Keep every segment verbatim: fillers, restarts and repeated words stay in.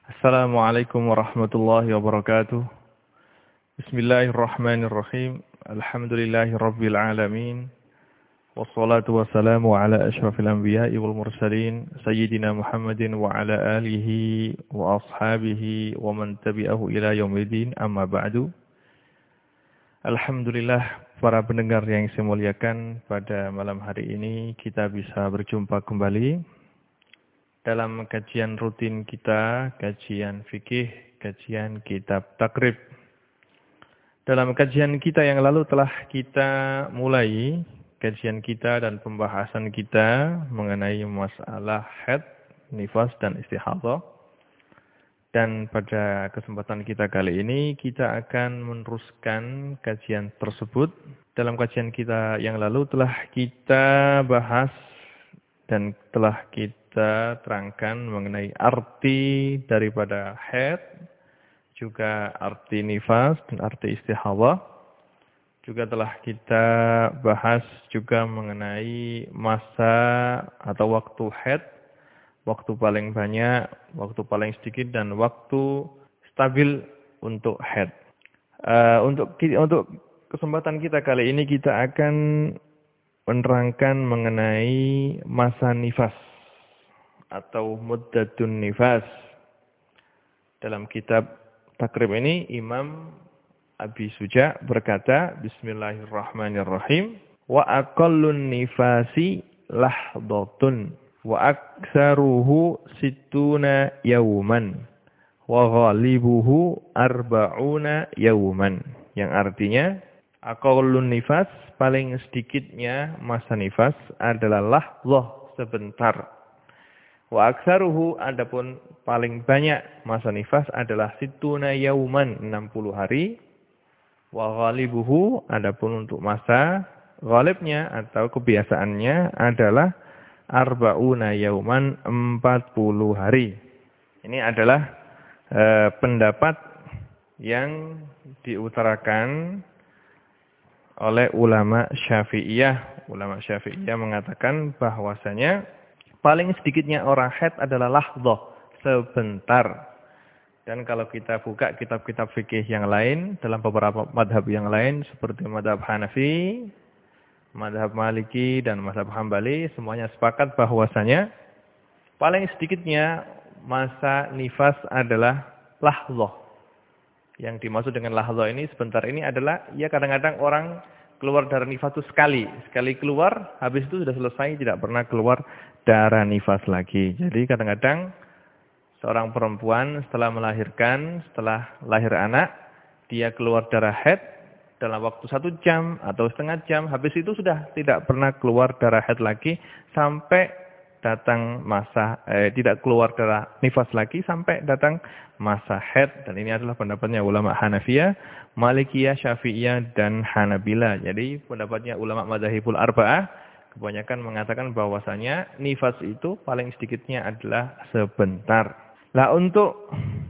Assalamualaikum warahmatullahi wabarakatuh. Bismillahirrahmanirrahim. Alhamdulillahirabbil alamin. Wassalatu wassalamu ala asyrafil anbiya'i wal mursalin sayyidina Muhammadin wa ala alihi wa ashabihi wa man tabi'ahu ila yaumiddin. Amma ba'du. Alhamdulillah, para pendengar yang saya muliakan, pada malam hari ini kita bisa berjumpa kembali dalam kajian rutin kita, kajian fikih, kajian kitab takrib. Dalam kajian kita yang lalu telah kita mulai kajian kita dan pembahasan kita mengenai masalah haid, nifas, dan istihadhah. Dan pada kesempatan kita kali ini kita akan meneruskan kajian tersebut. Dalam kajian kita yang lalu telah kita bahas dan telah kita kita terangkan mengenai arti daripada haid, juga arti nifas dan arti istihadhah. Juga telah kita bahas juga mengenai masa atau waktu haid, waktu paling banyak, waktu paling sedikit, dan waktu stabil untuk haid. Uh, untuk untuk kesempatan kita kali ini kita akan menerangkan mengenai masa nifas atau muddatun nifas. Dalam kitab takrib ini Imam Abi Suja berkata, Bismillahirrahmanirrahim, wa aqallun nifasi lahdhatun wa aktsaruhu sittuna yauman wa ghalibuhu arba'una yauman. Yang artinya, aqallun nifas, paling sedikitnya masa nifas adalah lahdhah, sebentar. Wa aksaruhu, adapun paling banyak masa nifas adalah situna yauman, enam puluh hari. Wa ghalibuhu, adapun untuk masa ghalibnya atau kebiasaannya adalah arba'una yauman, empat puluh hari. Ini adalah eh, pendapat yang diutarakan oleh ulama Syafi'iyah. Ulama Syafi'iyah mengatakan bahwasanya paling sedikitnya orang haid adalah lahdhah, sebentar. Dan kalau kita buka kitab-kitab fikih yang lain, dalam beberapa madhab yang lain, seperti madhab Hanafi, madhab Maliki, dan madhab Hambali, semuanya sepakat bahwasanya paling sedikitnya masa nifas adalah lahdhah. Yang dimaksud dengan lahdhah ini, sebentar ini adalah, ya kadang-kadang orang keluar darah nifas itu sekali. Sekali keluar, habis itu sudah selesai, tidak pernah keluar darah nifas lagi. Jadi kadang-kadang seorang perempuan setelah melahirkan, setelah lahir anak, dia keluar darah haid dalam waktu satu jam atau setengah jam. Habis itu sudah tidak pernah keluar darah haid lagi sampai datang masa, eh, tidak keluar darah nifas lagi sampai datang masa haid. Dan ini adalah pendapatnya ulama Hanafiyah, Malikiyah, Syafi'iyah, dan Hanabila. Jadi pendapatnya ulama madzhabul arba'ah kebanyakan mengatakan bahwasanya nifas itu paling sedikitnya adalah sebentar. Lah untuk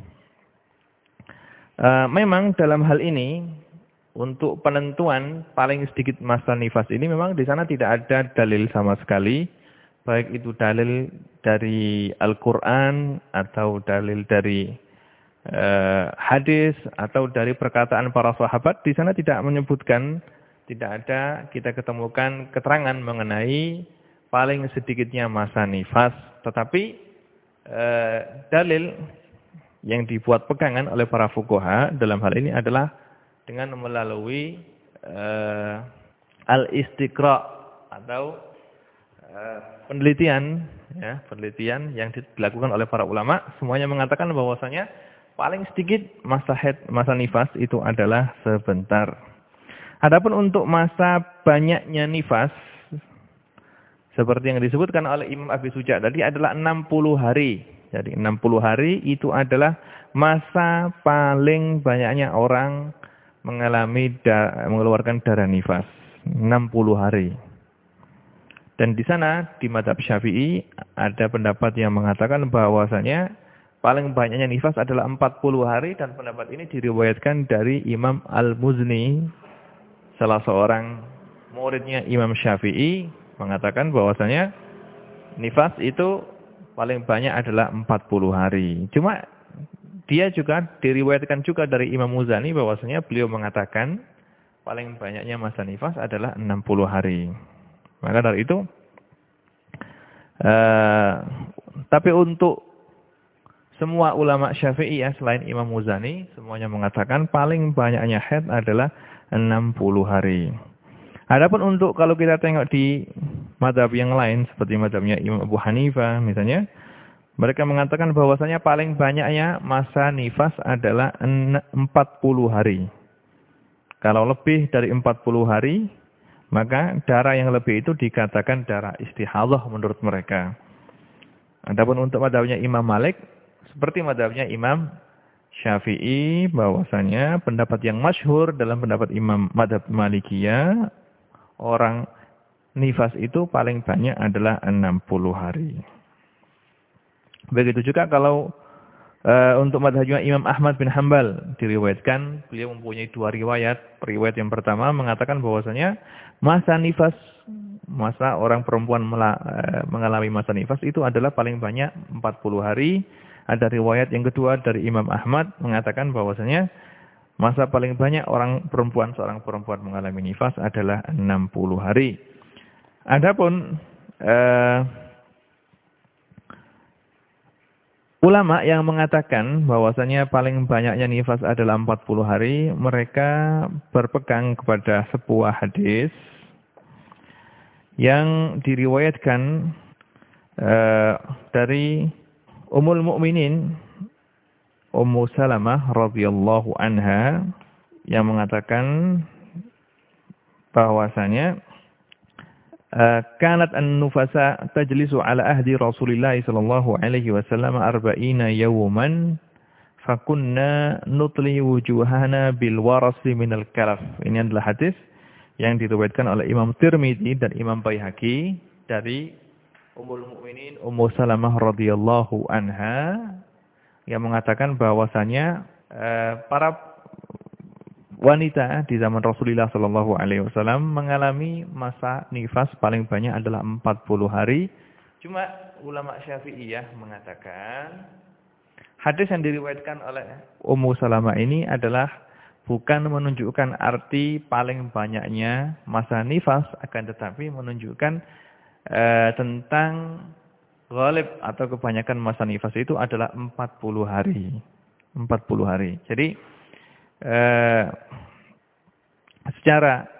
uh, memang dalam hal ini untuk penentuan paling sedikit masa nifas ini memang di sana tidak ada dalil sama sekali, baik itu dalil dari Al-Qur'an atau dalil dari uh, hadis atau dari perkataan para sahabat. Di sana tidak menyebutkan, tidak ada kita ketemukan keterangan mengenai paling sedikitnya masa nifas. Tetapi eh, dalil yang dibuat pegangan oleh para fuqaha dalam hal ini adalah dengan melalui eh, al-istiqra atau eh, penelitian, ya, penelitian yang dilakukan oleh para ulama. Semuanya mengatakan bahwasanya paling sedikit masa haid, masa nifas itu adalah sebentar. Adapun untuk masa banyaknya nifas, seperti yang disebutkan oleh Imam Abi Suja tadi, adalah enam puluh hari. Jadi enam puluh hari itu adalah masa paling banyaknya orang mengalami da mengeluarkan darah nifas. enam puluh hari. Dan di sana, di mazhab Syafi'i, ada pendapat yang mengatakan bahwasanya paling banyaknya nifas adalah empat puluh hari. Dan pendapat ini diriwayatkan dari Imam Al-Muzni, salah seorang muridnya Imam Syafi'i, mengatakan bahwasanya nifas itu paling banyak adalah empat puluh hari. Cuma dia juga diriwayatkan juga dari Imam Muzani bahwasanya beliau mengatakan paling banyaknya masa nifas adalah enam puluh hari. Maka dari itu, uh, tapi untuk semua ulama Syafi'iyah selain Imam Muzani, semuanya mengatakan paling banyaknya haid adalah enam puluh hari. Adapun untuk kalau kita tengok di mazhab yang lain seperti mazhabnya Imam Abu Hanifah misalnya, mereka mengatakan bahwasanya paling banyaknya masa nifas adalah empat puluh hari. Kalau lebih dari empat puluh hari, maka darah yang lebih itu dikatakan darah istihadhah menurut mereka. Adapun untuk mazhabnya Imam Malik, seperti mazhabnya Imam Syafi'i, bahwasanya pendapat yang masyhur dalam pendapat Imam mazhab Malikiyah, orang nifas itu paling banyak adalah enam puluh hari. Begitu juga kalau uh, untuk mazhabnya Imam Ahmad bin Hanbal diriwayatkan, beliau mempunyai dua riwayat. Riwayat yang pertama mengatakan bahwasanya masa nifas, masa orang perempuan mela, uh, mengalami masa nifas itu adalah paling banyak empat puluh hari. Ada riwayat yang kedua dari Imam Ahmad mengatakan bahwasanya masa paling banyak orang perempuan, seorang perempuan mengalami nifas adalah enam puluh hari. Adapun uh, ulama yang mengatakan bahwasanya paling banyaknya nifas adalah empat puluh hari, mereka berpegang kepada sebuah hadis yang diriwayatkan uh, dari Ummul Mukminin Ummu Salamah radhiyallahu anha yang mengatakan bahwasanya uh, kanat an-nufasa tajlisu ala ahdi Rasulillah sallallahu alaihi wasallam arba'ina yawman fakunna nutli wujuhana bil warasi minal kalaf. Ini adalah hadis yang diriwayatkan oleh Imam Tirmidzi dan Imam Baihaqi dari Ummul Mukminin Ummu Salamah radhiyallahu anha yang mengatakan bahwasanya eh, para wanita di zaman Rasulullah sallallahu alaihi wasallam mengalami masa nifas paling banyak adalah empat puluh hari. Cuma ulama Syafi'iyah mengatakan hadis yang diriwayatkan oleh Ummu Salamah ini adalah bukan menunjukkan arti paling banyaknya masa nifas, akan tetapi menunjukkan eh, tentang ghalib atau kebanyakan masa nifas itu adalah empat puluh hari. empat puluh hari. Jadi eh, secara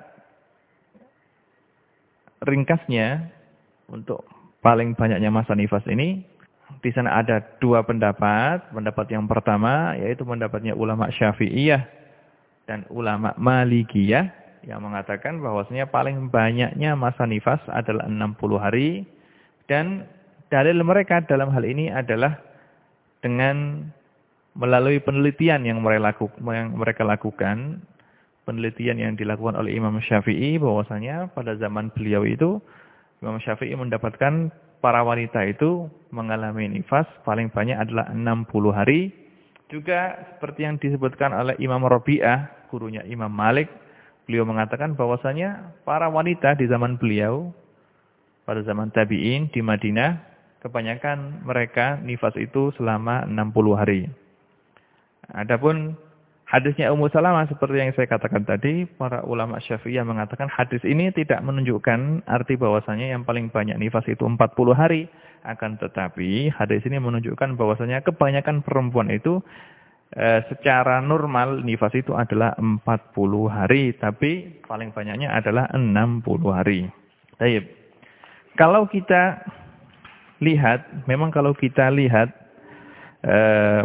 ringkasnya untuk paling banyaknya masa nifas ini, di sana ada dua pendapat. Pendapat yang pertama yaitu pendapatnya ulama Syafi'iyah dan ulama Malikiyah yang mengatakan bahwasanya paling banyaknya masa nifas adalah enam puluh hari, dan dalil mereka dalam hal ini adalah dengan melalui penelitian yang mereka lakukan, penelitian yang dilakukan oleh Imam Syafi'i, bahwasanya pada zaman beliau itu Imam Syafi'i mendapatkan para wanita itu mengalami nifas paling banyak adalah enam puluh hari. Juga seperti yang disebutkan oleh Imam Rabi'ah, gurunya Imam Malik, beliau mengatakan bahwasanya para wanita di zaman beliau, pada zaman tabi'in di Madinah, kebanyakan mereka nifas itu selama enam puluh hari. Adapun hadisnya Ummu Salamah seperti yang saya katakan tadi, para ulama Syafi'iyah mengatakan hadis ini tidak menunjukkan arti bahwasanya yang paling banyak nifas itu empat puluh hari. Akan tetapi hadis ini menunjukkan bahwasanya kebanyakan perempuan itu e, secara normal nifas itu adalah empat puluh hari, tapi paling banyaknya adalah enam puluh hari. Baik. Kalau kita lihat, memang kalau kita lihat eh,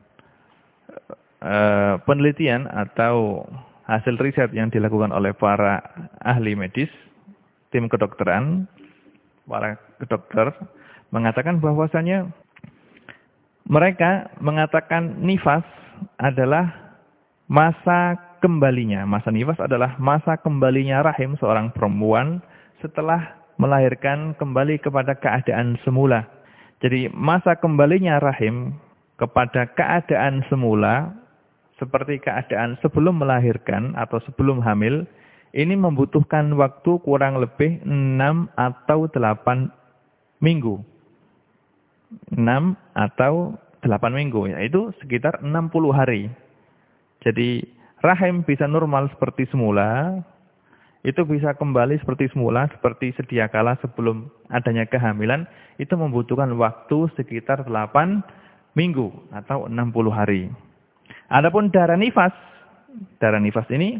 eh, penelitian atau hasil riset yang dilakukan oleh para ahli medis, tim kedokteran, para dokter mengatakan bahwasanya mereka mengatakan nifas adalah masa kembalinya. Masa nifas adalah masa kembalinya rahim seorang perempuan setelah melahirkan kembali kepada keadaan semula. Jadi masa kembalinya rahim kepada keadaan semula, seperti keadaan sebelum melahirkan atau sebelum hamil, ini membutuhkan waktu kurang lebih enam atau delapan minggu. enam atau delapan minggu, yaitu sekitar enam puluh hari. Jadi rahim bisa normal seperti semula, itu bisa kembali seperti semula, seperti sedia kala sebelum adanya kehamilan, itu membutuhkan waktu sekitar delapan minggu atau enam puluh hari. Adapun darah nifas, darah nifas ini,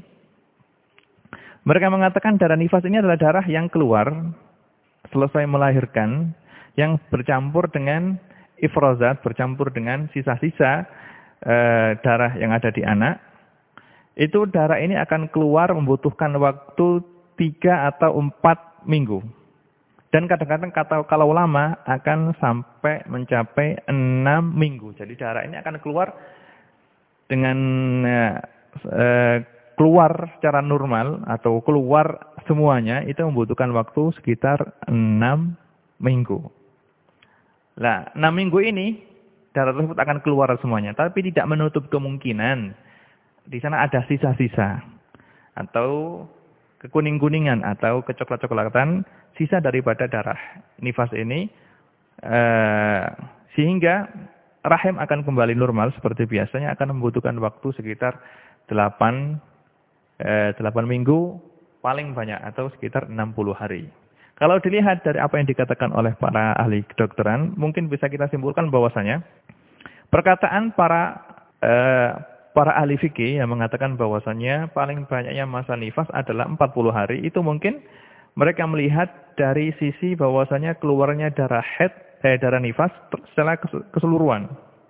mereka mengatakan darah nifas ini adalah darah yang keluar selesai melahirkan, yang bercampur dengan ifrozat, bercampur dengan sisa-sisa e, darah yang ada di anak. Itu darah ini akan keluar membutuhkan waktu tiga atau empat minggu. Dan kadang-kadang kata kalau lama akan sampai mencapai enam minggu. Jadi darah ini akan keluar dengan e, keluar secara normal atau keluar semuanya itu membutuhkan waktu sekitar enam minggu. Nah, enam minggu ini darah tersebut akan keluar semuanya, tapi tidak menutup kemungkinan di sana ada sisa-sisa atau kekuning-kuningan atau kecoklat-coklatan sisa daripada darah nifas ini eh, sehingga rahim akan kembali normal seperti biasanya, akan membutuhkan waktu sekitar delapan minggu paling banyak atau sekitar enam puluh hari. Kalau dilihat dari apa yang dikatakan oleh para ahli kedokteran, mungkin bisa kita simpulkan bahwasanya perkataan para eh, para ahli fikih yang mengatakan bahwasanya paling banyaknya masa nifas adalah empat puluh hari, itu mungkin mereka melihat dari sisi bahwasanya keluarnya darah haid, eh, darah nifas secara keseluruhan.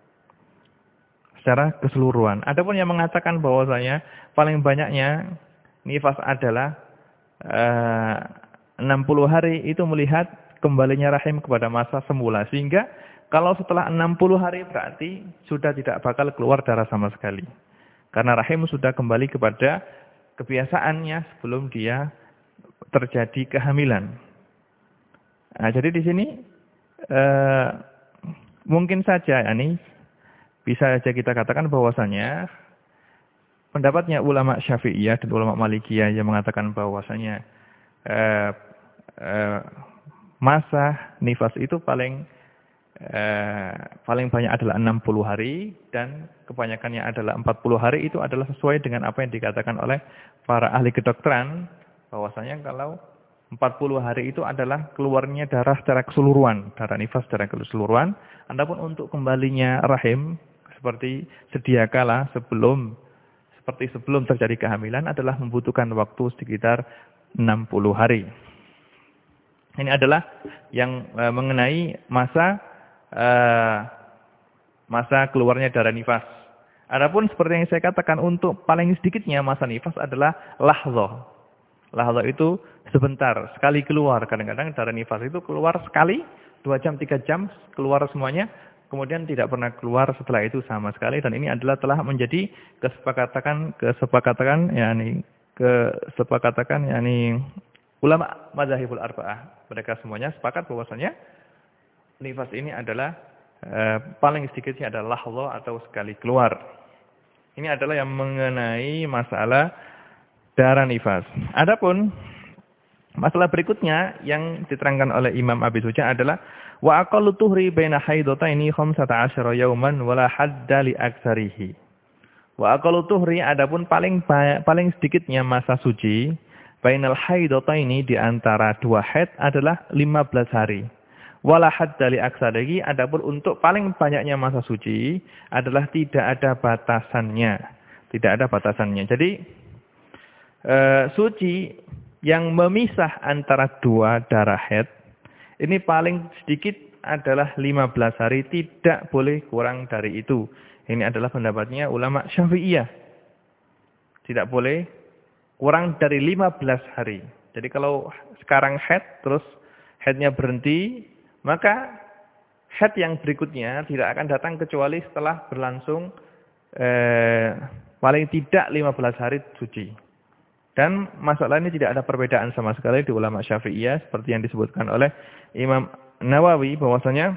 Secara keseluruhan. Adapun yang mengatakan bahwasanya paling banyaknya nifas adalah eh, enam puluh hari, itu melihat kembalinya rahim kepada masa semula. Sehingga kalau setelah enam puluh hari berarti sudah tidak bakal keluar darah sama sekali. Karena rahim sudah kembali kepada kebiasaannya sebelum dia terjadi kehamilan. Nah, jadi di sini eh, mungkin saja ini bisa saja kita katakan bahwasanya pendapatnya ulama Syafi'iyah dan ulama Malikiyah yang mengatakan bahwasanya eh, eh, masa nifas itu paling eh, paling banyak adalah enam puluh hari dan kebanyakannya adalah empat puluh hari, itu adalah sesuai dengan apa yang dikatakan oleh para ahli kedokteran bahwasanya kalau empat puluh hari itu adalah keluarnya darah secara keseluruhan, darah nifas secara keseluruhan. Adapun untuk kembalinya rahim seperti sedia kala sebelum seperti sebelum terjadi kehamilan adalah membutuhkan waktu sekitar enam puluh hari. Ini adalah yang e, mengenai masa e, masa keluarnya darah nifas. Adapun seperti yang saya katakan, untuk paling sedikitnya masa nifas adalah lahzah. Lahzah itu sebentar, sekali keluar. Kadang-kadang darah nifas itu keluar sekali, dua jam, tiga jam, keluar semuanya. Kemudian tidak pernah keluar setelah itu sama sekali. Dan ini adalah telah menjadi kesepakatan, kesepakatan, yakni kesepakatan, yakni ulama madzhabul arba'ah. Mereka semuanya sepakat bahwasanya nifas ini adalah eh, paling sedikitnya adalah lahzah atau sekali keluar. Ini adalah yang mengenai masalah darah nifas. Adapun masalah berikutnya yang diterangkan oleh Imam Abi Suja adalah wa aqallu tuhri baina haidataini khamsata asyara yauman wala hadda li aktsarihi. Wa aqallu tuhri, adapun paling paling sedikitnya masa suci bainal haidataini, di antara dua haid, adalah lima belas hari. Wala hadda li aktsarihi, adapun untuk paling banyaknya masa suci adalah tidak ada batasannya. Tidak ada batasannya. Jadi e, suci yang memisah antara dua darah haid ini paling sedikit adalah lima belas hari, tidak boleh kurang dari itu. Ini adalah pendapatnya ulama Syafi'iyah. Tidak boleh kurang dari lima belas hari. Jadi kalau sekarang haid terus haidnya berhenti, maka haid yang berikutnya tidak akan datang kecuali setelah berlangsung eh, paling tidak lima belas hari suci. Dan masalah ini tidak ada perbedaan sama sekali di ulama Syafi'iyah seperti yang disebutkan oleh Imam Nawawi bahwasanya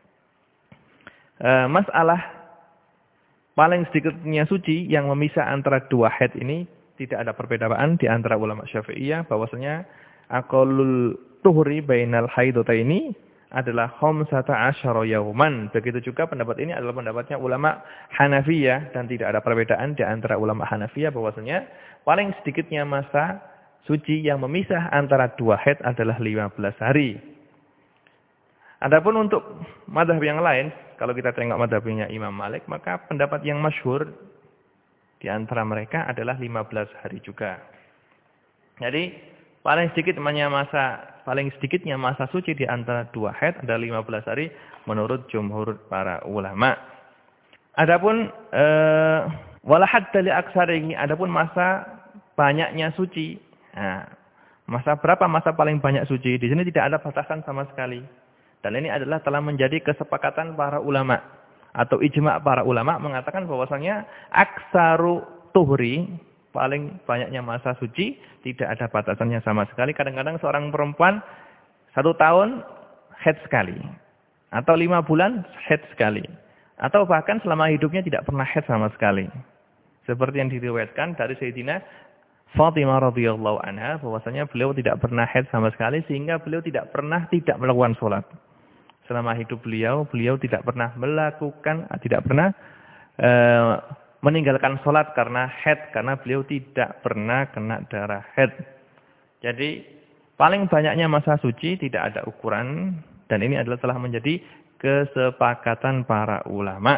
e, masalah paling sedikitnya suci yang memisah antara dua haid ini tidak ada perbedaan di antara ulama Syafi'iyah bahwasanya aqallul tuhri bainal haidataini adalah khamsata asyara yauman. Begitu juga pendapat ini adalah pendapatnya ulama Hanafiyah dan tidak ada perbedaan di antara ulama Hanafiyah bahwasanya paling sedikitnya masa suci yang memisah antara dua haid adalah lima belas hari. Adapun untuk mazhab yang lain, kalau kita tengok mazhabnya Imam Malik, maka pendapat yang masyhur di antara mereka adalah lima belas hari juga. Jadi paling sedikit masa paling sedikitnya masa suci di antara dua haid adalah lima belas hari menurut jumhur para ulama. Adapun eh, wala hadda li aksarihi, adapun masa banyaknya suci. Nah, masa berapa masa paling banyak suci? Di sini tidak ada batasan sama sekali. Dan ini adalah telah menjadi kesepakatan para ulama atau ijma' para ulama mengatakan bahwasanya aksaru tuhri, paling banyaknya masa suci, tidak ada batasannya sama sekali. Kadang-kadang seorang perempuan satu tahun haid sekali. Atau lima bulan haid sekali. Atau bahkan selama hidupnya tidak pernah haid sama sekali. Seperti yang diriwayatkan dari Sayyidina Fatimah radhiyallahu anha, bahwasanya beliau tidak pernah haid sama sekali, sehingga beliau tidak pernah tidak melakukan sholat. Selama hidup beliau, beliau tidak pernah melakukan, tidak pernah uh, meninggalkan sholat karena haid, karena beliau tidak pernah kena darah haid. Jadi paling banyaknya masa suci tidak ada ukuran, dan ini adalah telah menjadi kesepakatan para ulama.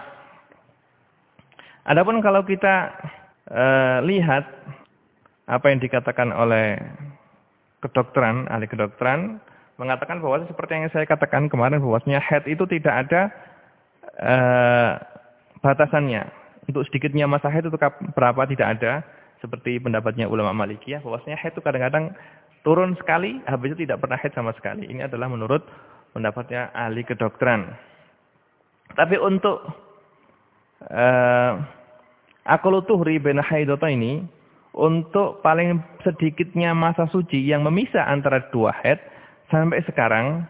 Adapun kalau kita uh, lihat apa yang dikatakan oleh kedokteran, ahli kedokteran, mengatakan bahwa seperti yang saya katakan kemarin, bahwasanya haid itu tidak ada uh, batasannya. Untuk sedikitnya masa haid itu berapa tidak ada. Seperti pendapatnya ulama Malikiyah, bahwasanya haid itu kadang-kadang turun sekali, habis itu tidak pernah haid sama sekali. Ini adalah menurut pendapatnya ahli kedokteran. Tapi untuk uh, aqallu tuhri baina haidata ini, untuk paling sedikitnya masa suci yang memisah antara dua haid, sampai sekarang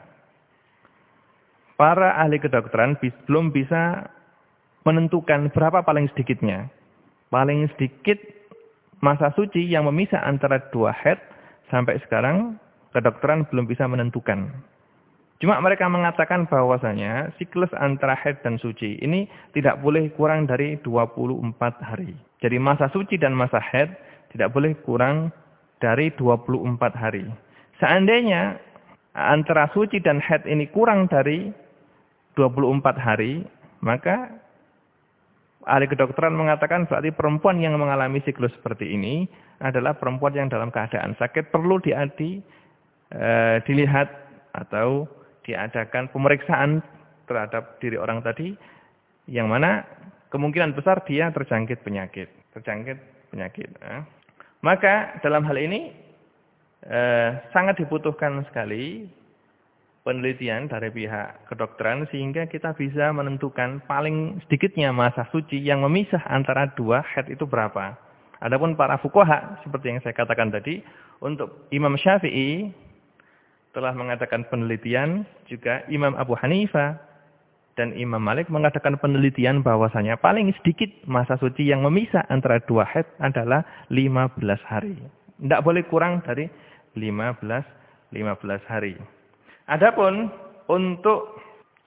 para ahli kedokteran belum bisa menentukan berapa paling sedikitnya. Paling sedikit masa suci yang memisah antara dua haid, sampai sekarang kedokteran belum bisa menentukan. Cuma mereka mengatakan bahwasanya siklus antara haid dan suci ini tidak boleh kurang dari dua puluh empat hari. Jadi masa suci dan masa haid tidak boleh kurang dari dua puluh empat hari. Seandainya antara suci dan haid ini kurang dari dua puluh empat hari, maka ahli kedokteran mengatakan berarti perempuan yang mengalami siklus seperti ini adalah perempuan yang dalam keadaan sakit, perlu diadi, e, dilihat atau diadakan pemeriksaan terhadap diri orang tadi, yang mana kemungkinan besar dia terjangkit penyakit. Terjangkit penyakit. Eh. Maka dalam hal ini eh, sangat dibutuhkan sekali penelitian dari pihak kedokteran sehingga kita bisa menentukan paling sedikitnya masa suci yang memisah antara dua haid itu berapa. Adapun para fuqaha seperti yang saya katakan tadi, untuk Imam Syafi'i telah mengatakan penelitian, juga Imam Abu Hanifah dan Imam Malik mengatakan penelitian bahwasanya paling sedikit masa suci yang memisah antara dua haid adalah lima belas hari. Tidak boleh kurang dari lima belas hari. Adapun untuk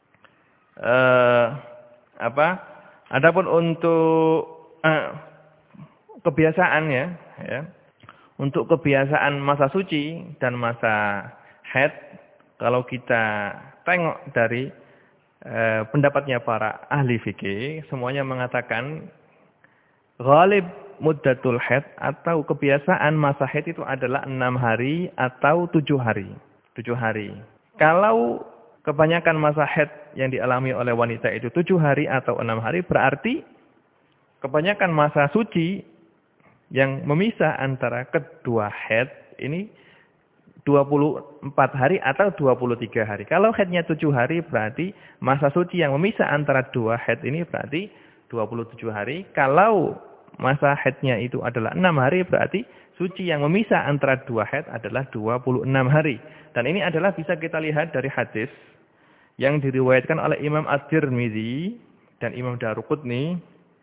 eh, apa? Adapun untuk eh, kebiasaan ya, ya. Untuk kebiasaan masa suci dan masa haid, kalau kita tengok dari Eh, pendapatnya para ahli fikih, semuanya mengatakan ghalib muddatul haid atau kebiasaan masa haid itu adalah enam hari atau tujuh hari. tujuh hari. Kalau kebanyakan masa haid yang dialami oleh wanita itu tujuh hari atau enam hari, berarti kebanyakan masa suci yang memisah antara kedua haid ini dua puluh empat hari atau dua puluh tiga hari. Kalau haidnya tujuh hari berarti masa suci yang memisah antara dua haid ini berarti dua puluh tujuh hari. Kalau masa haidnya itu adalah enam hari berarti suci yang memisah antara dua haid adalah dua puluh enam hari. Dan ini adalah bisa kita lihat dari hadis yang diriwayatkan oleh Imam At-Tirmidzi dan Imam Daruqutni,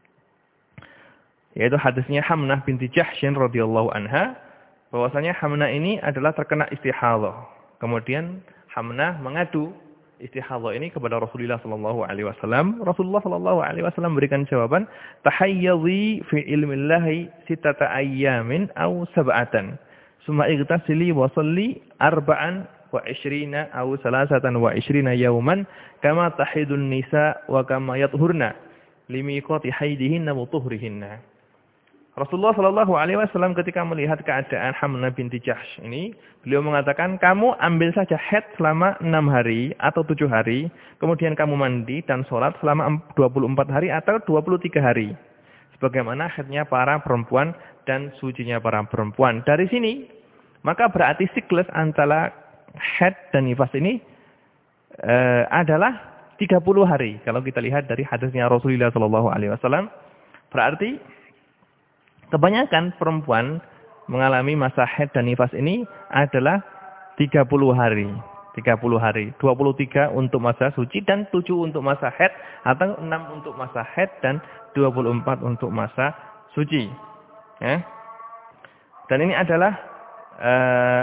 yaitu hadisnya Hamnah binti Jahsyin radhiyallahu anha. Bahwasanya Hamnah ini adalah terkena istihadhah. Kemudian Hamnah mengadu istihadhah ini kepada Rasulullah sallallahu alaihi wasallam. Rasulullah sallallahu alaihi wasallam berikan jawaban, "Tahayyadhi fi ilmillahi sittata ayyamin aw sab'atan. Summa igtasili wa shalli arba'an wa ishrina aw salasatan wa ishrina yawman kama tahidun nisa wa kama yathurna limiqati haidihinna wa tuhrihinna." Rasulullah Shallallahu Alaihi Wasallam ketika melihat keadaan Hamnah binti Jahsh ini, beliau mengatakan, kamu ambil saja haid selama enam hari atau tujuh hari, kemudian kamu mandi dan sholat selama dua puluh empat hari atau dua puluh tiga hari. Sebagaimana haidnya para perempuan dan sucinya para perempuan. Dari sini, maka berarti siklus antara haid dan nifas ini eh, adalah tiga puluh hari. Kalau kita lihat dari hadisnya Rasulullah Shallallahu Alaihi Wasallam, berarti kebanyakan perempuan mengalami masa haid dan nifas ini adalah tiga puluh hari. tiga puluh hari. dua puluh tiga untuk masa suci dan tujuh untuk masa haid. Atau enam untuk masa haid dan dua puluh empat untuk masa suci. Ya. Dan ini adalah uh,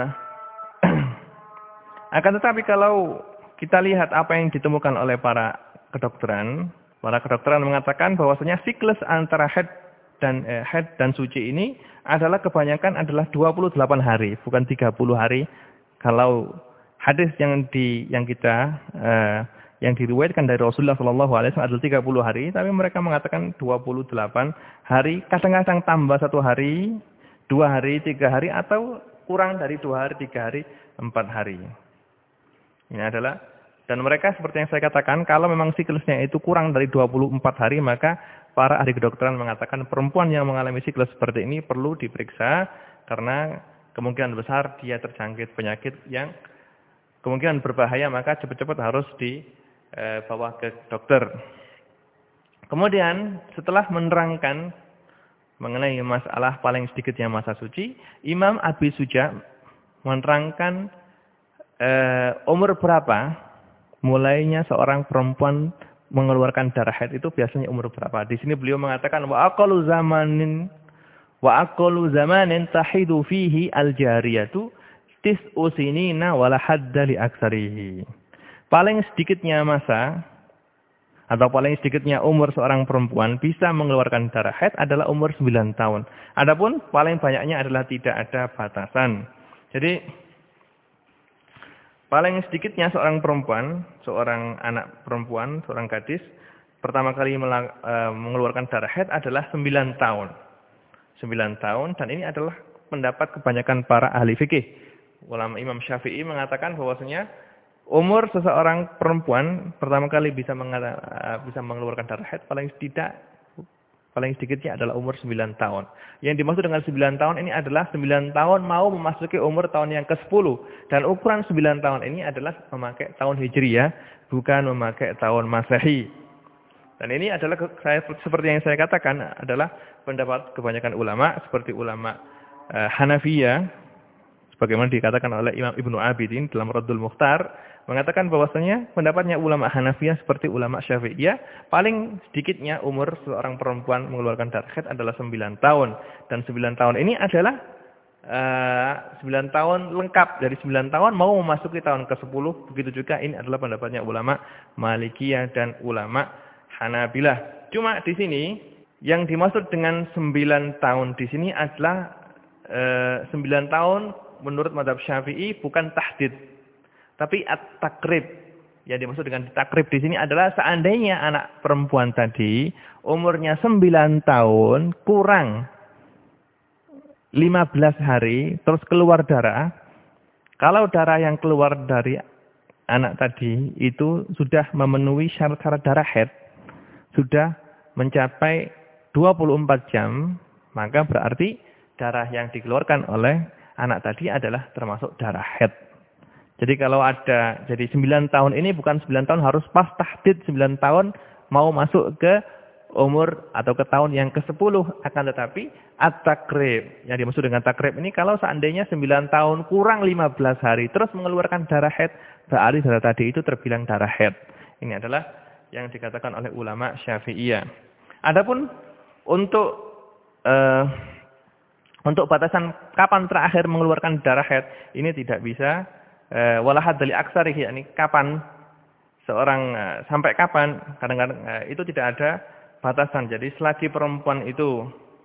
akan tetapi kalau kita lihat apa yang ditemukan oleh para kedokteran. Para kedokteran mengatakan bahwasanya siklus antara haid dan eh, haid dan suci ini adalah kebanyakan adalah dua puluh delapan hari, bukan tiga puluh hari. Kalau hadis yang di yang kita eh, yang diriwayatkan dari Rasulullah Shallallahu Alaihi Wasallam adalah tiga puluh hari, tapi mereka mengatakan dua puluh delapan hari, kadang-kadang tambah satu hari, dua hari, tiga hari, atau kurang dari dua hari, tiga hari, empat hari. Ini adalah, dan mereka seperti yang saya katakan, kalau memang siklusnya itu kurang dari dua puluh empat hari, maka para ahli kedokteran mengatakan perempuan yang mengalami siklus seperti ini perlu diperiksa karena kemungkinan besar dia terjangkit penyakit yang kemungkinan berbahaya, maka cepat-cepat harus dibawa ke dokter. Kemudian setelah menerangkan mengenai masalah paling sedikitnya masa suci, Imam Abi Suja menerangkan eh, umur berapa mulainya seorang perempuan mengeluarkan darah haid itu biasanya umur berapa. Di sini beliau mengatakan wa aqallu zamanin wa aqallu zamanin tahidu fihi al-jariyatu tis'u sinina wala hadda li aktsarihi. Paling sedikitnya masa atau paling sedikitnya umur seorang perempuan bisa mengeluarkan darah haid adalah umur sembilan tahun. Adapun paling banyaknya adalah tidak ada batasan. Jadi paling sedikitnya seorang perempuan, seorang anak perempuan, seorang gadis, pertama kali mengeluarkan darah haid adalah sembilan tahun. sembilan tahun, dan ini adalah pendapat kebanyakan para ahli fikih. Ulama Imam Syafi'i mengatakan bahwasanya umur seseorang perempuan pertama kali bisa, bisa mengeluarkan darah haid paling tidak, paling sedikitnya adalah umur sembilan tahun. Yang dimaksud dengan sembilan tahun ini adalah sembilan tahun mau memasuki umur tahun yang ke sepuluh. Dan ukuran sembilan tahun ini adalah memakai tahun Hijriyah, bukan memakai tahun Masehi. Dan ini adalah, saya, seperti yang saya katakan, adalah pendapat kebanyakan ulama, seperti ulama uh, Hanafiyah, sebagaimana dikatakan oleh Imam Ibnu Abidin dalam Raddul Mukhtar, mengatakan bahwasanya pendapatnya ulama Hanafiyah seperti ulama Syafi'iyah, paling sedikitnya umur seorang perempuan mengeluarkan darah haid adalah sembilan tahun. Dan sembilan tahun ini adalah uh, sembilan tahun lengkap. Dari sembilan tahun mau memasuki tahun ke sepuluh. Begitu juga ini adalah pendapatnya ulama Malikiyah dan ulama Hanabilah. Cuma di sini yang dimaksud dengan sembilan tahun di sini adalah uh, sembilan tahun menurut mazhab Syafi'i bukan tahdid, tapi at-takrib. Yang dimaksud dengan takrib di sini adalah seandainya anak perempuan tadi umurnya sembilan tahun kurang lima belas hari terus keluar darah. Kalau darah yang keluar dari anak tadi itu sudah memenuhi syarat-syarat darah haid, sudah mencapai dua puluh empat jam, maka berarti darah yang dikeluarkan oleh anak tadi adalah termasuk darah haid. Jadi kalau ada, jadi sembilan tahun ini bukan sembilan tahun harus pas tahdid sembilan tahun mau masuk ke umur atau ke tahun yang ke sepuluh. Akan tetapi at-takrib, yang dimaksud dengan takrib ini kalau seandainya sembilan tahun kurang lima belas hari terus mengeluarkan darah haid, berarti darah tadi itu terbilang darah haid. Ini adalah yang dikatakan oleh ulama Syafi'iyah. Adapun untuk uh, untuk batasan kapan terakhir mengeluarkan darah haid, ini tidak bisa wala hadd li aktsarihi, yakni kapan seorang uh, sampai kapan? Kadang-kadang uh, itu tidak ada batasan. Jadi selagi perempuan itu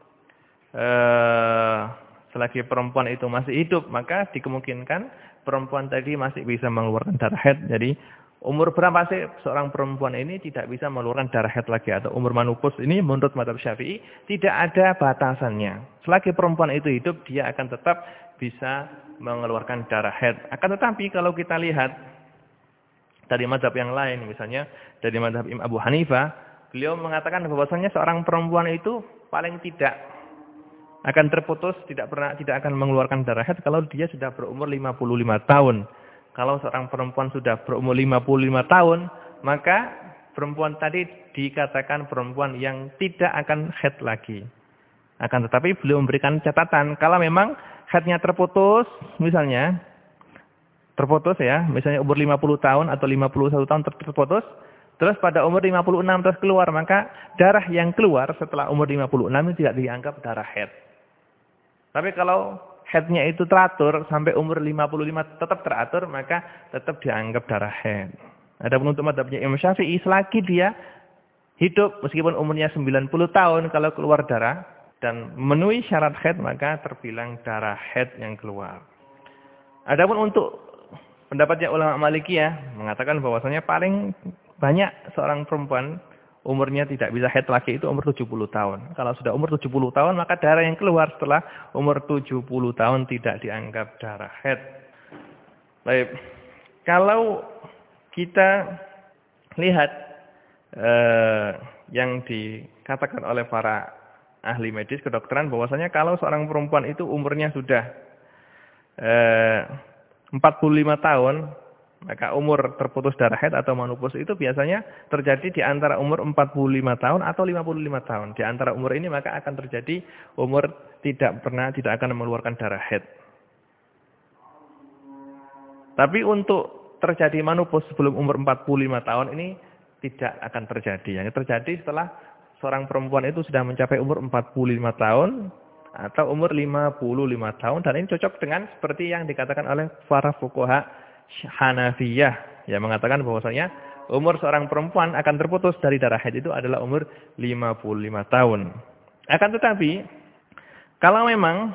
uh, selagi perempuan itu masih hidup, maka dikemungkinkan perempuan tadi masih bisa mengeluarkan darah haid. Jadi umur berapa sih seorang perempuan ini tidak bisa mengeluarkan darah haid lagi, atau umur menopause ini menurut mazhab Syafi'i tidak ada batasannya. Selagi perempuan itu hidup, dia akan tetap bisa mengeluarkan darah haid. Akan tetapi kalau kita lihat dari mazhab yang lain, misalnya dari mazhab Imam Abu Hanifah, beliau mengatakan bahwasanya seorang perempuan itu paling tidak akan terputus, tidak pernah tidak akan mengeluarkan darah haid kalau dia sudah berumur lima puluh lima tahun. Kalau seorang perempuan sudah berumur lima puluh lima tahun, maka perempuan tadi dikatakan perempuan yang tidak akan haid lagi. Akan tetapi beliau memberikan catatan, kalau memang haidnya terputus, misalnya terputus ya, misalnya umur lima puluh tahun atau lima puluh satu tahun terputus, terus pada umur lima puluh enam terus keluar, maka darah yang keluar setelah umur lima puluh enam itu tidak dianggap darah haid. Tapi kalau haidnya itu teratur sampai umur lima puluh lima tetap teratur, maka tetap dianggap darah haid. Adapun untuk mazhabnya Imam Syafi'i, selagi dia hidup meskipun umurnya sembilan puluh tahun, kalau keluar darah dan memenuhi syarat haid, maka terbilang darah haid yang keluar. Adapun untuk pendapatnya ulama Malikiyah mengatakan bahwasanya paling banyak seorang perempuan umurnya tidak bisa haid lagi itu umur tujuh puluh tahun. Kalau sudah umur tujuh puluh tahun, maka darah yang keluar setelah umur tujuh puluh tahun tidak dianggap darah haid. Baik. Kalau kita lihat eh, yang dikatakan oleh para ahli medis kedokteran bahwasanya kalau seorang perempuan itu umurnya sudah eh, empat puluh lima tahun, maka umur terputus darah haid atau menopause itu biasanya terjadi di antara umur empat puluh lima tahun atau lima puluh lima tahun. Di antara umur ini maka akan terjadi umur tidak pernah tidak akan mengeluarkan darah haid. Tapi untuk terjadi menopause sebelum umur empat puluh lima tahun ini tidak akan terjadi. Yang terjadi setelah seorang perempuan itu sudah mencapai umur empat puluh lima tahun atau umur lima puluh lima tahun, dan ini cocok dengan seperti yang dikatakan oleh para fuqaha Hanafiyah yang mengatakan bahwasanya umur seorang perempuan akan terputus dari darah haid itu adalah umur lima puluh lima tahun. Akan tetapi kalau memang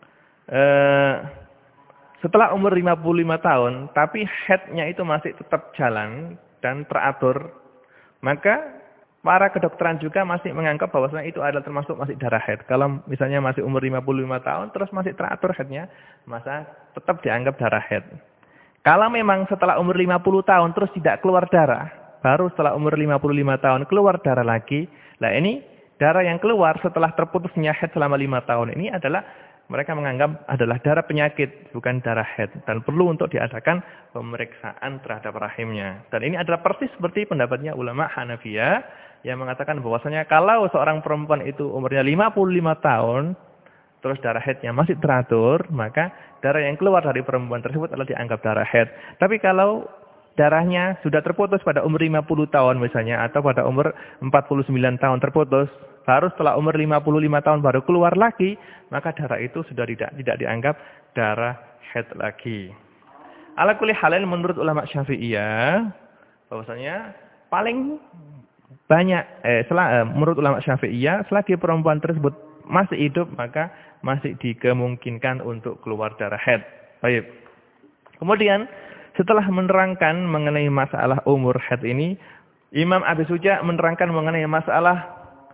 eh, setelah umur lima puluh lima tahun tapi haidnya itu masih tetap jalan dan teratur, maka para kedokteran juga masih menganggap bahwasanya itu adalah termasuk masih darah haid. Kalau misalnya masih umur lima puluh lima tahun terus masih teratur haidnya, maka tetap dianggap darah haid. Kalau memang setelah umur lima puluh tahun terus tidak keluar darah, baru setelah umur lima puluh lima tahun keluar darah lagi. Nah ini darah yang keluar setelah terputusnya haid selama lima tahun ini adalah mereka menganggap adalah darah penyakit, bukan darah haid. Dan perlu untuk diadakan pemeriksaan terhadap rahimnya. Dan ini adalah persis seperti pendapatnya ulama Hanafiyah yang mengatakan bahwasanya kalau seorang perempuan itu umurnya lima puluh lima tahun, terus darah haidnya masih teratur, maka darah yang keluar dari perempuan tersebut adalah dianggap darah haid. Tapi kalau darahnya sudah terputus pada umur lima puluh tahun misalnya, atau pada umur empat puluh sembilan tahun terputus, baru setelah umur lima puluh lima tahun baru keluar lagi, maka darah itu sudah tidak tidak dianggap darah haid lagi. Ala kulli halin menurut ulama Syafi'iyah, bahwasanya paling banyak, eh, sel, eh, menurut ulama Syafi'iyah, selagi perempuan tersebut masih hidup, maka masih dikemungkinkan untuk keluar darah haid. Baik. Kemudian setelah menerangkan mengenai masalah umur haid ini, Imam Abi Suja menerangkan mengenai masalah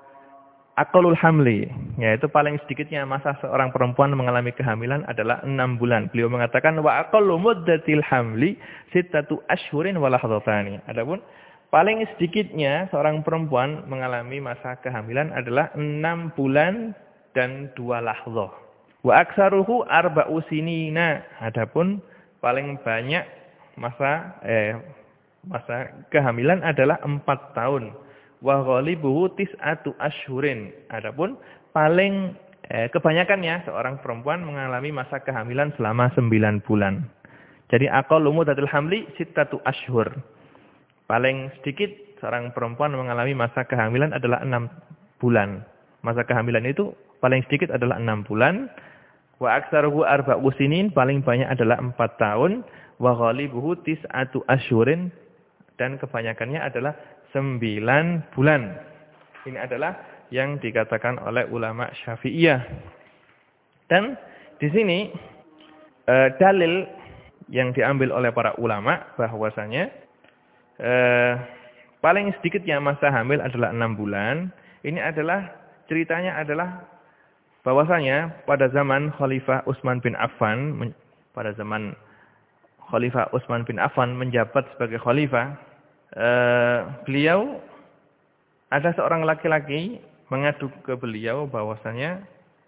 aqallul hamli, yaitu paling sedikitnya masa seorang perempuan mengalami kehamilan adalah enam bulan. Beliau mengatakan wa aqallu muddatil hamli sittatu ashhurin wa lahdhatani. Adapun paling sedikitnya seorang perempuan mengalami masa kehamilan adalah enam bulan dan dua lahdzah. Wa aktsaruhu arba'u sinina. Adapun paling banyak masa eh masa kehamilan adalah empat tahun. Wa ghalibuhu tis'atu ashhurin. Adapun paling eh, kebanyakannya seorang perempuan mengalami masa kehamilan selama sembilan bulan. Jadi aqallu muddatil hamli sittatu ashhur. Paling sedikit seorang perempuan mengalami masa kehamilan adalah enam bulan. Masa kehamilan itu paling sedikit adalah enam bulan. Wa aktsaruhu arba'u sinin, paling banyak adalah empat tahun. Wa ghalibuhu tis'atu ashhurin, dan kebanyakannya adalah sembilan bulan. Ini adalah yang dikatakan oleh ulama Syafi'iyah. Dan di sini e, dalil yang diambil oleh para ulama bahwasanya e, paling sedikitnya masa hamil adalah enam bulan. Ini adalah ceritanya adalah bahwasanya pada zaman Khalifah Utsman bin Affan, pada zaman Khalifah Utsman bin Affan menjabat sebagai khalifah, e, beliau ada seorang laki-laki mengadu ke beliau bahwasanya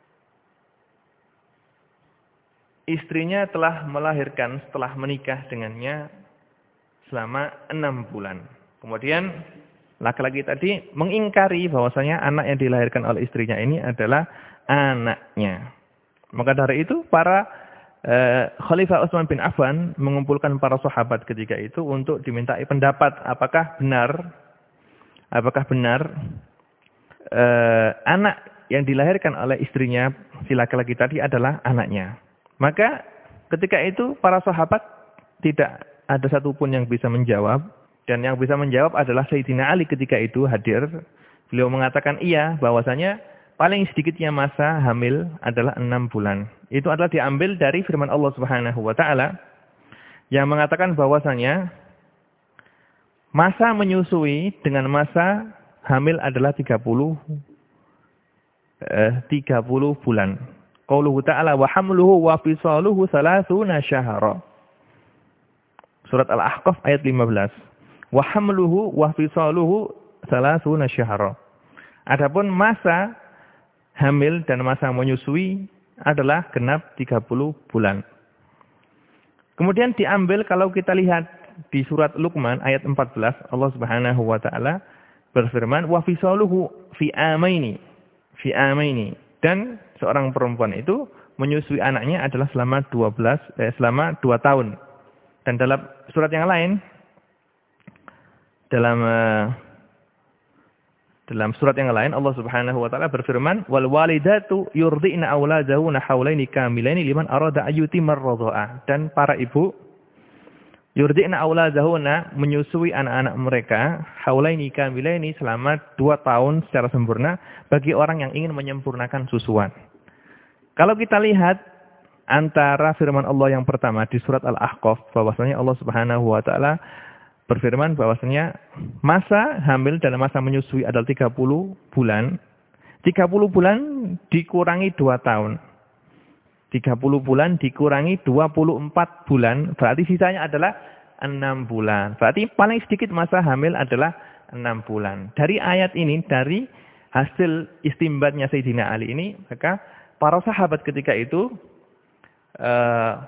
istrinya telah melahirkan setelah menikah dengannya selama enam bulan. Kemudian laki-laki tadi mengingkari bahwasanya anak yang dilahirkan oleh istrinya ini adalah anaknya. Maka dari itu para eh, Khalifah Utsman bin Affan mengumpulkan para sahabat ketika itu untuk dimintai pendapat apakah benar apakah benar eh, anak yang dilahirkan oleh istrinya si laki-laki tadi adalah anaknya. Maka ketika itu para sahabat tidak ada satupun yang bisa menjawab. Dan yang bisa menjawab adalah Sayyidina Ali ketika itu hadir. Beliau mengatakan iya bahwasanya paling sedikitnya masa hamil adalah enam bulan. Itu adalah diambil dari firman Allah Subhanahu wa taala yang mengatakan bahwasanya masa menyusui dengan masa hamil adalah tiga puluh eh, tiga puluh bulan. Qauluhu ta'ala wa hamluhu wa fisaluhu thalathuna syahra. Surat Al-Ahqaf ayat lima belas. Wa hamluhu wa fisaluhu thalathuna syahra. Adapun masa hamil dan masa menyusui adalah genap tiga puluh bulan. Kemudian diambil kalau kita lihat di surat Luqman ayat empat belas, Allah Subhanahu wa taala berfirman wa fisaluhu fi amaini fi amaini, dan seorang perempuan itu menyusui anaknya adalah selama dua belas eh, selama dua tahun. Dan dalam surat yang lain dalam uh, dalam surat yang lain Allah Subhanahu wa taala berfirman wal walidatu yurdi'na auladahunna haulaini kamilaini liman arada ayyutimar radha'ah, dan para ibu yurdi'na auladahunna menyusui anak-anak mereka haulaini kamilaini selama dua tahun secara sempurna bagi orang yang ingin menyempurnakan susuan. Kalau kita lihat antara firman Allah yang pertama di surat Al-Ahqaf bahwasanya Allah Subhanahu wa taala berfirman bahwasanya masa hamil dan masa menyusui adalah tiga puluh bulan. tiga puluh bulan dikurangi dua tahun. tiga puluh bulan dikurangi dua puluh empat bulan, berarti sisanya adalah enam bulan. Berarti paling sedikit masa hamil adalah enam bulan. Dari ayat ini, dari hasil istimbatnya Sayyidina Ali ini, maka para sahabat ketika itu uh,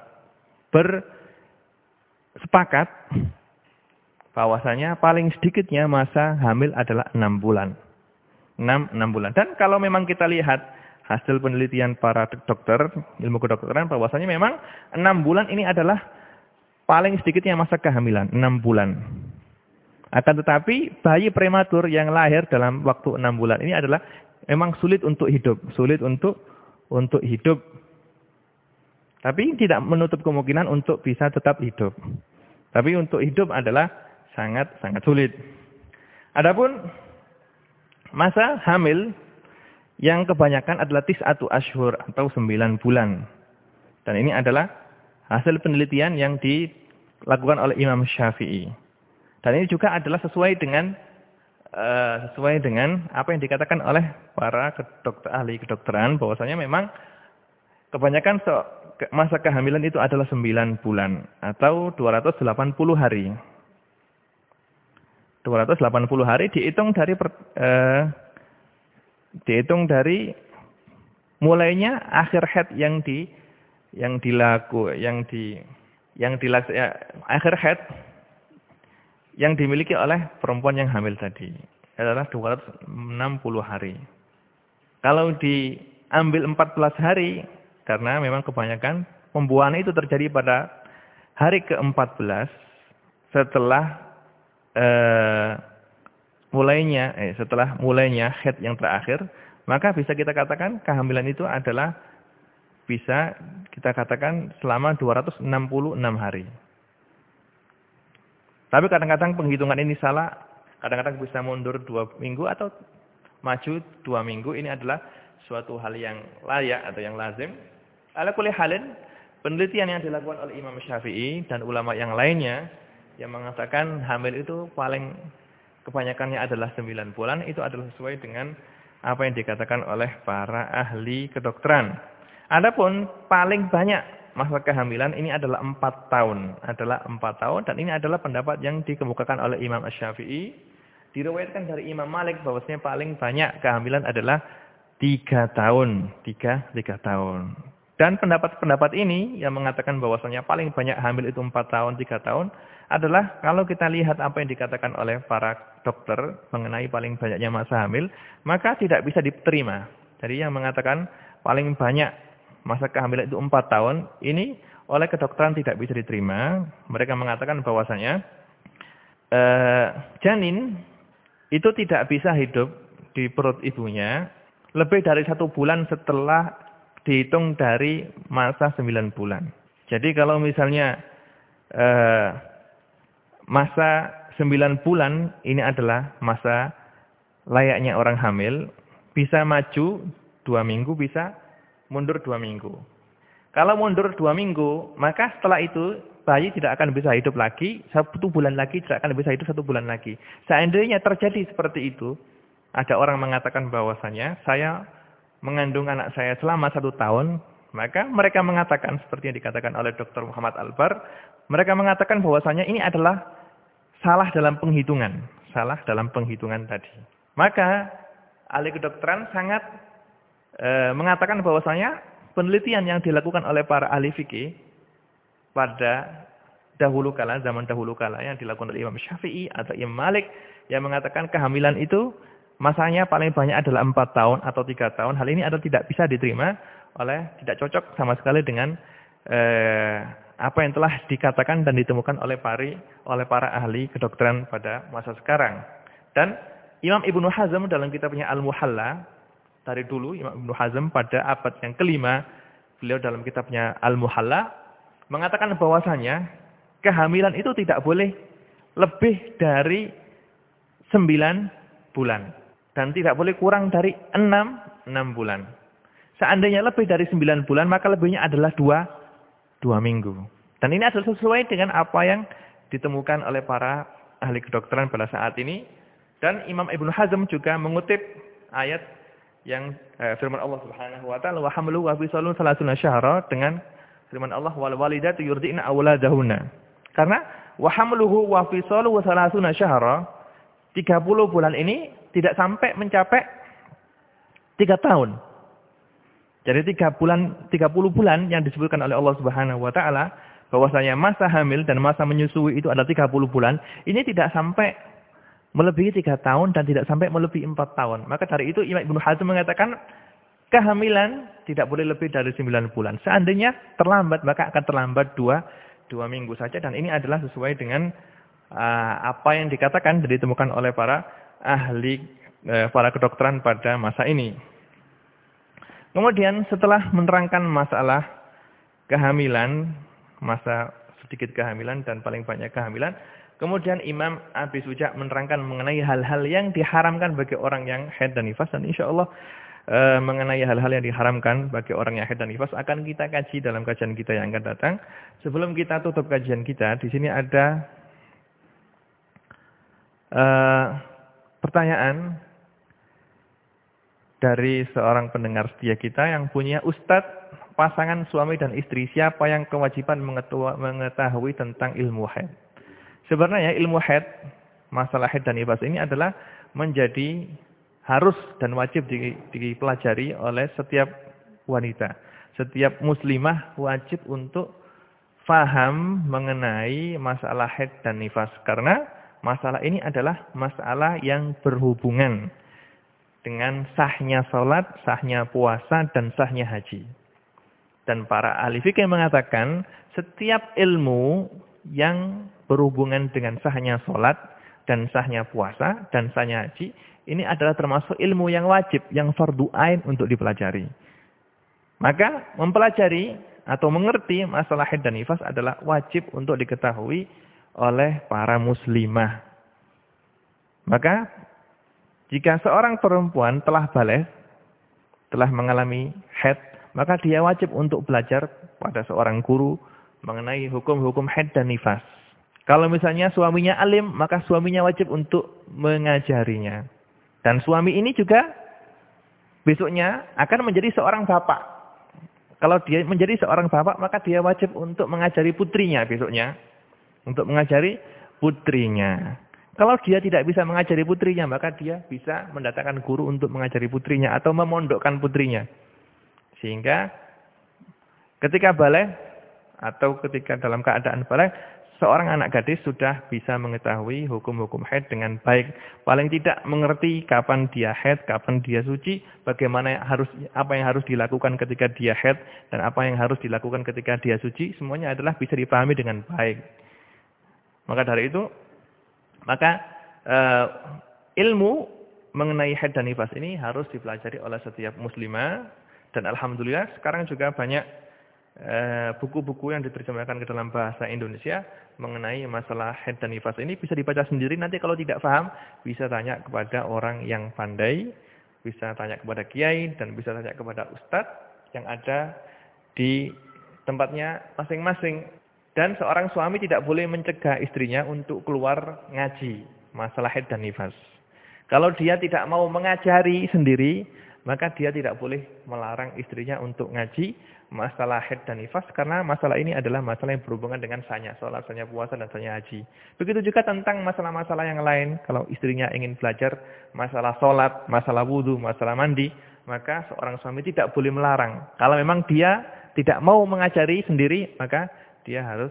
bersepakat bahwasanya paling sedikitnya masa hamil adalah enam bulan. enam, enam bulan. Dan kalau memang kita lihat hasil penelitian para dokter, ilmu kedokteran, bahwasanya memang enam bulan ini adalah paling sedikitnya masa kehamilan, enam bulan. Akan tetapi bayi prematur yang lahir dalam waktu enam bulan ini adalah memang sulit untuk hidup, sulit untuk untuk hidup. Tapi tidak menutup kemungkinan untuk bisa tetap hidup. Tapi untuk hidup adalah sangat-sangat sulit. Adapun masa hamil yang kebanyakan adalah tis'atu ashhur atau sembilan bulan. Dan ini adalah hasil penelitian yang dilakukan oleh Imam Syafi'i. Dan ini juga adalah sesuai dengan uh, sesuai dengan apa yang dikatakan oleh para kedokter, ahli kedokteran bahwasanya memang kebanyakan so, masa kehamilan itu adalah sembilan bulan atau dua ratus delapan puluh hari. dua ratus delapan puluh hari dihitung dari per, eh, dihitung dari mulainya akhir haid yang di yang dilaku yang di yang dilaks ya, akhir haid yang dimiliki oleh perempuan yang hamil tadi adalah dua ratus enam puluh hari. Kalau diambil empat belas hari, karena memang kebanyakan pembuahan itu terjadi pada hari ke empat belas setelah Uh, mulainya, eh, setelah mulainya haid yang terakhir, maka bisa kita katakan kehamilan itu adalah bisa kita katakan selama dua ratus enam puluh enam hari. Tapi kadang-kadang penghitungan ini salah, kadang-kadang bisa mundur dua minggu atau maju dua minggu. Ini adalah suatu hal yang layak atau yang lazim. Ala kulli halin, penelitian yang dilakukan oleh Imam Syafi'i dan ulama yang lainnya yang mengatakan hamil itu paling kebanyakannya adalah sembilan bulan, itu adalah sesuai dengan apa yang dikatakan oleh para ahli kedokteran. Adapun paling banyak masa kehamilan ini adalah empat tahun. Adalah empat tahun dan ini adalah pendapat yang dikemukakan oleh Imam Asy-Syafi'i. Diriwayatkan dari Imam Malik bahwasanya paling banyak kehamilan adalah tiga tahun. tiga, tiga tahun. Dan pendapat-pendapat ini yang mengatakan bahwasanya paling banyak hamil itu empat tahun, tiga tahun adalah kalau kita lihat apa yang dikatakan oleh para dokter mengenai paling banyaknya masa hamil, maka tidak bisa diterima. Jadi yang mengatakan paling banyak masa kehamilan itu empat tahun, ini oleh kedokteran tidak bisa diterima. Mereka mengatakan bahwasanya eh, janin itu tidak bisa hidup di perut ibunya lebih dari satu bulan setelah dihitung dari masa sembilan bulan. Jadi kalau misalnya eh, masa sembilan bulan ini adalah masa layaknya orang hamil, bisa maju dua minggu, bisa mundur dua minggu. Kalau mundur dua minggu, maka setelah itu bayi tidak akan bisa hidup lagi, satu bulan lagi tidak akan bisa hidup satu bulan lagi. Seandainya terjadi seperti itu, ada orang mengatakan bahwasanya saya mengandung anak saya selama satu tahun, maka mereka mengatakan seperti yang dikatakan oleh dokter Muhammad Albar, mereka mengatakan bahwasanya ini adalah salah dalam penghitungan, salah dalam penghitungan tadi. Maka ahli kedokteran sangat E, mengatakan bahwasanya penelitian yang dilakukan oleh para ahli fikih pada dahulu kala, zaman dahulu kala yang dilakukan oleh Imam Syafi'i atau Imam Malik yang mengatakan kehamilan itu masanya paling banyak adalah empat tahun atau tiga tahun. Hal ini adalah tidak bisa diterima oleh, tidak cocok sama sekali dengan e, apa yang telah dikatakan dan ditemukan oleh para, oleh para ahli kedokteran pada masa sekarang. Dan Imam Ibnu Hazm dalam kitabnya Al-Muhalla, dari dulu Imam Ibnu Hazm pada abad yang kelima, beliau dalam kitabnya Al-Muhalla mengatakan bahwasanya kehamilan itu tidak boleh lebih dari sembilan bulan dan tidak boleh kurang dari enam, enam bulan. Seandainya lebih dari sembilan bulan, maka lebihnya adalah dua, dua minggu. Dan ini adalah sesuai dengan apa yang ditemukan oleh para ahli kedokteran pada saat ini. Dan Imam Ibnu Hazm juga mengutip ayat yang eh, firman Allah Subhanahu wa taala wa hamluhu wa fisaluhu salasuna syahra dengan firman Allah wal walidatu yurdi'na auladahunna. Karena wa hamluhu wa fisaluhu salasuna syahra, tiga puluh bulan ini tidak sampai mencapai tiga tahun. Jadi tiga bulan, tiga puluh bulan yang disebutkan oleh Allah Subhanahu wa taala bahwasanya masa hamil dan masa menyusui itu adalah tiga puluh bulan, ini tidak sampai melebihi tiga tahun dan tidak sampai melebihi empat tahun. Maka dari itu Imam Ibnu Hazm mengatakan kehamilan tidak boleh lebih dari sembilan bulan. Seandainya terlambat maka akan terlambat dua, dua minggu saja. Dan ini adalah sesuai dengan uh, apa yang dikatakan dan ditemukan oleh para ahli, uh, para kedokteran pada masa ini. Kemudian setelah menerangkan masalah kehamilan, masa sedikit kehamilan dan paling banyak kehamilan, kemudian Imam Abi Suja menerangkan mengenai hal-hal yang diharamkan bagi orang yang haid dan nifas. Dan insya Allah e, mengenai hal-hal yang diharamkan bagi orang yang haid dan nifas akan kita kaji dalam kajian kita yang akan datang. Sebelum kita tutup kajian kita, di sini ada e, pertanyaan dari seorang pendengar setia kita yang punya ustadz, pasangan suami dan istri, siapa yang kewajiban mengetahui tentang ilmu haid? Sebenarnya ilmu haid, masalah haid dan nifas ini adalah menjadi harus dan wajib dipelajari oleh setiap wanita. Setiap muslimah wajib untuk faham mengenai masalah haid dan nifas. Karena masalah ini adalah masalah yang berhubungan dengan sahnya salat, sahnya puasa, dan sahnya haji. Dan para ahli fikih mengatakan setiap ilmu yang berhubungan dengan sahnya sholat dan sahnya puasa dan sahnya haji, ini adalah termasuk ilmu yang wajib, yang fardu ain untuk dipelajari. Maka mempelajari atau mengerti masalah haid dan nifas adalah wajib untuk diketahui oleh para muslimah. Maka jika seorang perempuan telah balik, telah mengalami haid, maka dia wajib untuk belajar pada seorang guru mengenai hukum-hukum haid dan nifas. Kalau misalnya suaminya alim, maka suaminya wajib untuk mengajarinya. Dan suami ini juga besoknya akan menjadi seorang bapak. Kalau dia menjadi seorang bapak, maka dia wajib untuk mengajari putrinya besoknya. Untuk mengajari putrinya. Kalau dia tidak bisa mengajari putrinya, maka dia bisa mendatangkan guru untuk mengajari putrinya atau memondokkan putrinya. Sehingga ketika balik atau ketika dalam keadaan balik, seorang anak gadis sudah bisa mengetahui hukum-hukum haid dengan baik. Paling tidak mengerti kapan dia haid, kapan dia suci, bagaimana harus apa yang harus dilakukan ketika dia haid dan apa yang harus dilakukan ketika dia suci, semuanya adalah bisa dipahami dengan baik. Maka dari itu, maka uh, ilmu mengenai haid dan nifas ini harus dipelajari oleh setiap muslimah. Dan alhamdulillah sekarang juga banyak buku-buku uh, yang diterjemahkan ke dalam bahasa Indonesia mengenai masalah haid dan nifas ini. Bisa dibaca sendiri, nanti kalau tidak paham bisa tanya kepada orang yang pandai, bisa tanya kepada kiai, dan bisa tanya kepada ustadz yang ada di tempatnya masing-masing. Dan seorang suami tidak boleh mencegah istrinya untuk keluar ngaji masalah haid dan nifas. Kalau dia tidak mau mengajari sendiri, maka dia tidak boleh melarang istrinya untuk ngaji masalah haid dan nifas, karena masalah ini adalah masalah yang berhubungan dengan sanya sholat, sanya puasa, dan sanya haji. Begitu juga tentang masalah-masalah yang lain. Kalau istrinya ingin belajar masalah sholat, masalah wudhu, masalah mandi, maka seorang suami tidak boleh melarang. Kalau memang dia tidak mau mengajari sendiri, maka dia harus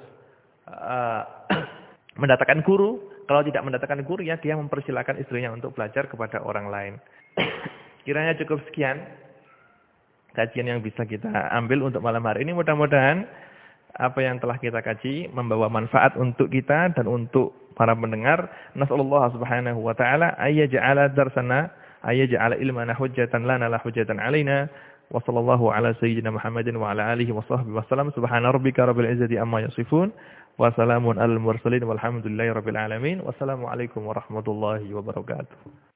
uh, mendatangkan guru. Kalau tidak mendatangkan guru, ya dia mempersilakan istrinya untuk belajar kepada orang lain. Kiranya cukup sekian kajian yang bisa kita ambil untuk malam hari ini. Mudah-mudahan apa yang telah kita kaji membawa manfaat untuk kita dan untuk para pendengar. Nasallallahu subhanahu wa ta'ala ayyaj'ala darsana ayyaj'ala ilmana hujjatan lana la hujjatan alaina. Wa sallallahu ala sayyidina Muhammadin wa ala alihi wa sahbihi wa sallam. Subhana rabbika rabbil izzati amma yasifun. Wa salamun alal mursalin walhamdulillahi rabbil alamin. Wassalamualaikum warahmatullahi wabarakatuh.